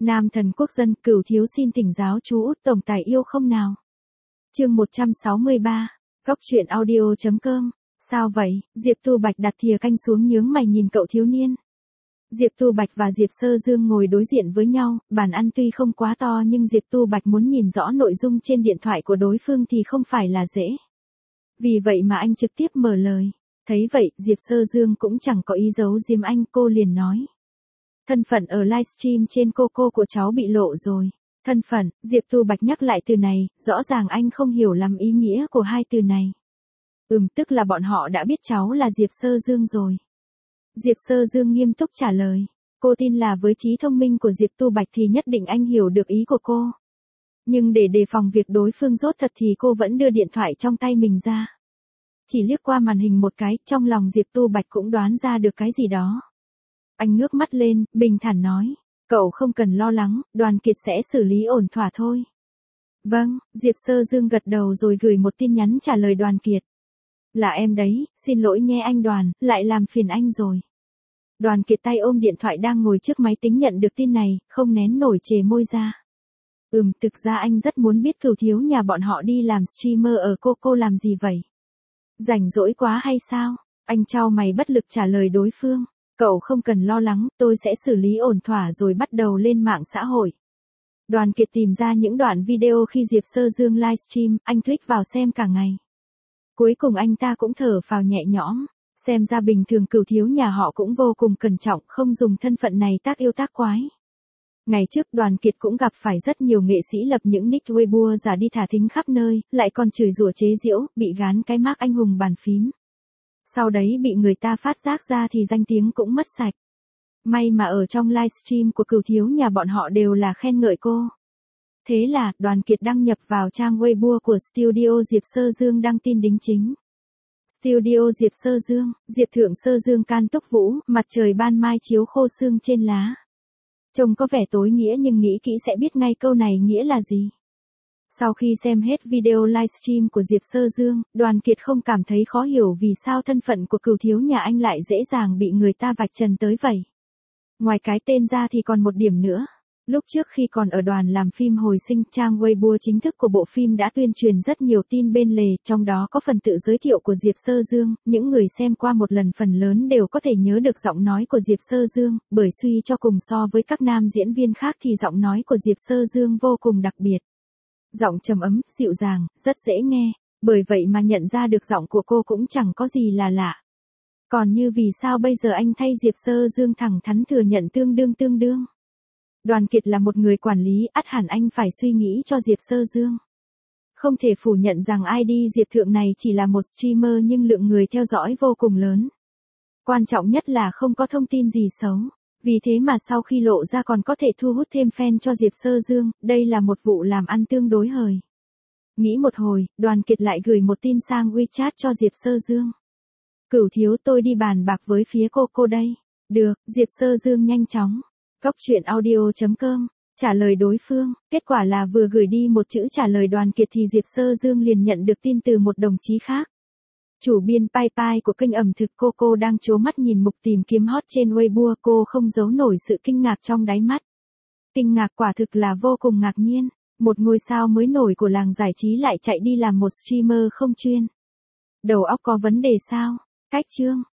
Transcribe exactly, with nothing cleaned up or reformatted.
Nam thần quốc dân, Cửu thiếu xin thỉnh giáo chú Út tổng tài yêu không nào. Chương một trăm sáu mươi ba, góc truyện audio chấm com. Sao vậy? Diệp Tu Bạch đặt thìa canh xuống nhướng mày nhìn cậu thiếu niên. Diệp Tu Bạch và Diệp Sơ Dương ngồi đối diện với nhau, bàn ăn tuy không quá to nhưng Diệp Tu Bạch muốn nhìn rõ nội dung trên điện thoại của đối phương thì không phải là dễ. Vì vậy mà anh trực tiếp mở lời. Thấy vậy, Diệp Sơ Dương cũng chẳng có ý giấu giếm anh, cô liền nói. Thân phận ở livestream trên cô cô của cháu bị lộ rồi. Thân phận, Diệp Tu Bạch nhắc lại từ này, rõ ràng anh không hiểu lắm ý nghĩa của hai từ này. Ừm, tức là bọn họ đã biết cháu là Diệp Sơ Dương rồi. Diệp Sơ Dương nghiêm túc trả lời. Cô tin là với trí thông minh của Diệp Tu Bạch thì nhất định anh hiểu được ý của cô. Nhưng để đề phòng việc đối phương rốt thật thì cô vẫn đưa điện thoại trong tay mình ra. Chỉ liếc qua màn hình một cái, trong lòng Diệp Tu Bạch cũng đoán ra được cái gì đó. Anh ngước mắt lên, bình thản nói. Cậu không cần lo lắng, Đoàn Kiệt sẽ xử lý ổn thỏa thôi. Vâng, Diệp Sơ Dương gật đầu rồi gửi một tin nhắn trả lời Đoàn Kiệt. Là em đấy, xin lỗi nhé anh Đoàn, lại làm phiền anh rồi. Đoàn Kiệt tay ôm điện thoại đang ngồi trước máy tính nhận được tin này, không nén nổi chề môi ra. Ừm, thực ra anh rất muốn biết Cửu thiếu nhà bọn họ đi làm streamer ở cô cô làm gì vậy? Rảnh rỗi quá hay sao? Anh chau mày bất lực trả lời đối phương. Cậu không cần lo lắng, tôi sẽ xử lý ổn thỏa rồi bắt đầu lên mạng xã hội. Đoàn Kiệt tìm ra những đoạn video khi Diệp Sơ Dương livestream, anh click vào xem cả ngày. Cuối cùng anh ta cũng thở phào nhẹ nhõm, xem ra bình thường Cửu thiếu nhà họ cũng vô cùng cẩn trọng, không dùng thân phận này tác yêu tác quái. Ngày trước Đoàn Kiệt cũng gặp phải rất nhiều nghệ sĩ lập những nick Weibo giả đi thả thính khắp nơi, lại còn chửi rủa chế giễu, bị gán cái mác anh hùng bàn phím. Sau đấy bị người ta phát giác ra thì danh tiếng cũng mất sạch. May mà ở trong livestream của Cửu thiếu nhà bọn họ đều là khen ngợi cô. Thế là, Đoàn Kiệt đăng nhập vào trang Weibo của Studio Diệp Sơ Dương đăng tin đính chính. Studio Diệp Sơ Dương, Diệp Thượng Sơ Dương can túc vũ, mặt trời ban mai chiếu khô sương trên lá. Trông có vẻ tối nghĩa nhưng nghĩ kỹ sẽ biết ngay câu này nghĩa là gì. Sau khi xem hết video livestream của Diệp Sơ Dương, Đoàn Kiệt không cảm thấy khó hiểu vì sao thân phận của Cửu thiếu nhà anh lại dễ dàng bị người ta vạch trần tới vậy. Ngoài cái tên ra thì còn một điểm nữa. Lúc trước khi còn ở đoàn làm phim hồi sinh, trang Weibo chính thức của bộ phim đã tuyên truyền rất nhiều tin bên lề, trong đó có phần tự giới thiệu của Diệp Sơ Dương, những người xem qua một lần phần lớn đều có thể nhớ được giọng nói của Diệp Sơ Dương, bởi suy cho cùng so với các nam diễn viên khác thì giọng nói của Diệp Sơ Dương vô cùng đặc biệt. Giọng trầm ấm, dịu dàng, rất dễ nghe, bởi vậy mà nhận ra được giọng của cô cũng chẳng có gì là lạ. Còn như vì sao bây giờ anh thay Diệp Sơ Dương thẳng thắn thừa nhận tương đương tương đương. Đoàn Kiệt là một người quản lý, ắt hẳn anh phải suy nghĩ cho Diệp Sơ Dương. Không thể phủ nhận rằng i đê Diệp Thượng này chỉ là một streamer nhưng lượng người theo dõi vô cùng lớn. Quan trọng nhất là không có thông tin gì xấu. Vì thế mà sau khi lộ ra còn có thể thu hút thêm fan cho Diệp Sơ Dương, đây là một vụ làm ăn tương đối hời. Nghĩ một hồi, Đoàn Kiệt lại gửi một tin sang WeChat cho Diệp Sơ Dương. Cửu thiếu tôi đi bàn bạc với phía cô cô đây. Được, Diệp Sơ Dương nhanh chóng. Góc truyện audio chấm com, trả lời đối phương, kết quả là vừa gửi đi một chữ trả lời Đoàn Kiệt thì Diệp Sơ Dương liền nhận được tin từ một đồng chí khác. Chủ biên Pai Pai của kênh ẩm thực cô cô đang trố mắt nhìn mục tìm kiếm hot trên Weibo, cô không giấu nổi sự kinh ngạc trong đáy mắt. Kinh ngạc quả thực là vô cùng ngạc nhiên, một ngôi sao mới nổi của làng giải trí lại chạy đi làm một streamer không chuyên. Đầu óc có vấn đề sao? Cách chương